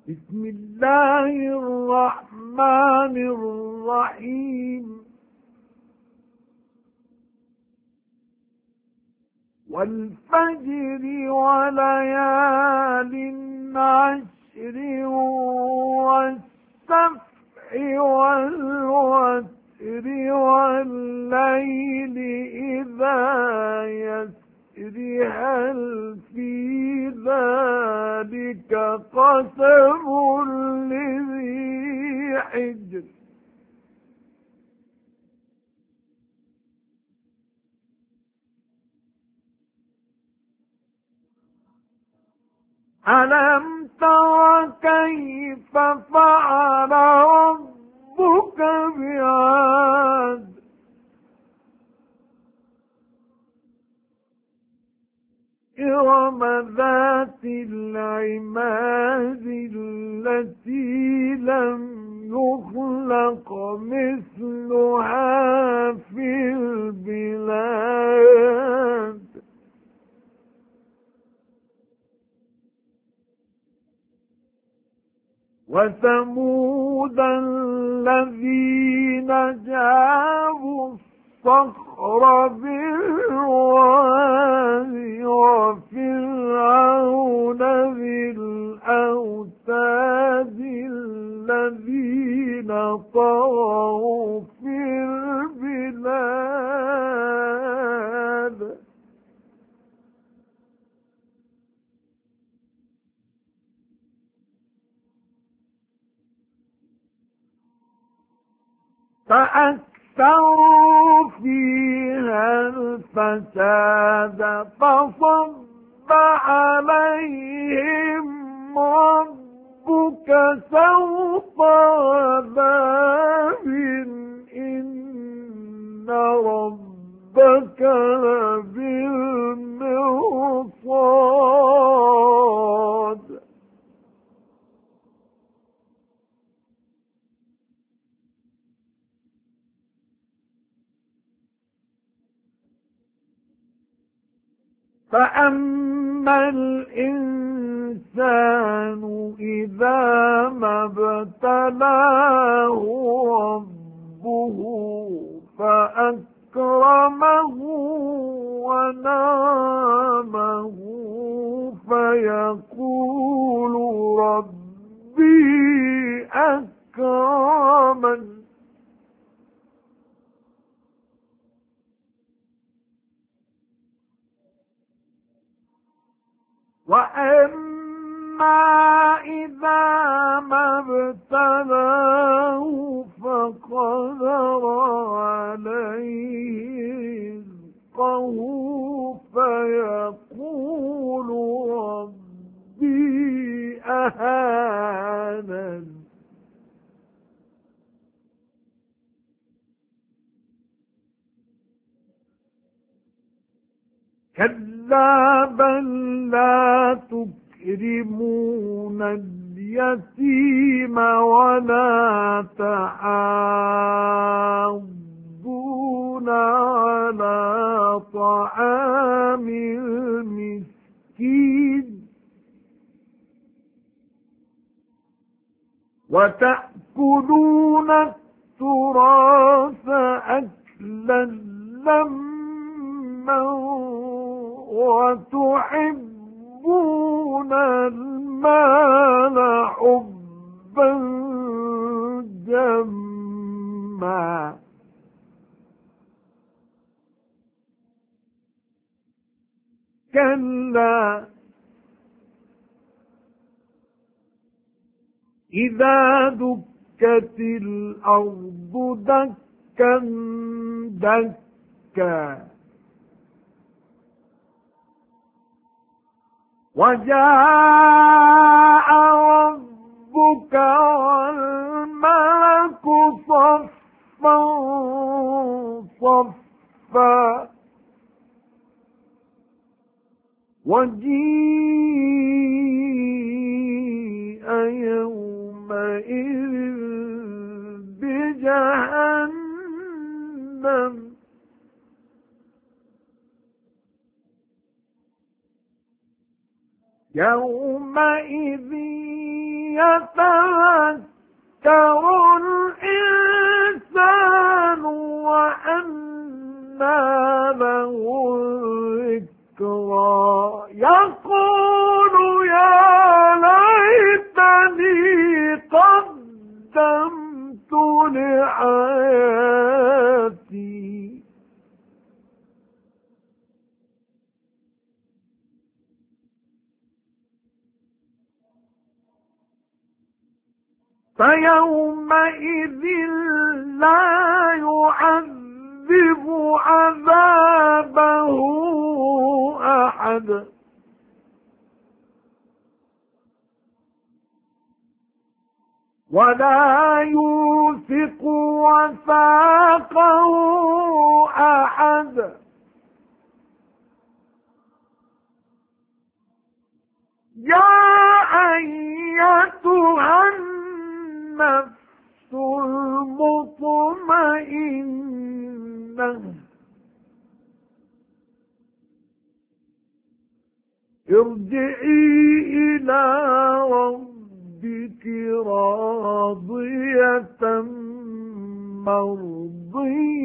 بسم الله الرحمن الرحيم والفجر وليال عشر والسبح والوتر والليل إذا يسر هل في ذلك قسم لذي حجر ألم تر كيف فعل ربك بعاد إرم ذات العماد التي لم يخلق مثلها في البلاد وثمود الذين جابوا الصخر بالوادي وفرعون ذي الأوتاد الذين طغوا في البلاد فأكثروا فيها الفساد فصب عليهم ربك سوط عذاب إن ربك لبالمرصاد فأما الإنسان إذا ما ابتلاه ربه فأكرمه ونعمه فيقول ربي أكرمن وأما إذا ما ابتلاه فقدر عليه رزقه فيقول ربي أهانن كلا بل لا تكرمون اليتيم ولا تحاضون على طعام المسكين وتأكلون التراث أكلا لما وتحبون المال حبا جما كلا إذا دكت الأرض دكا دكا وجاء ربك والملك صفا صفا وجيء يومئذ بجهنم يومئذ يتذكر الإنسان وأنى له الذكرى يقول يا ليتني قدمت لحياتي فيومئذ لا يعذب عذابه أحد ولا يوثق وثاقه أحد يا أيتها النفس المطمئنة ارجعي إلى ربك راضية مرضية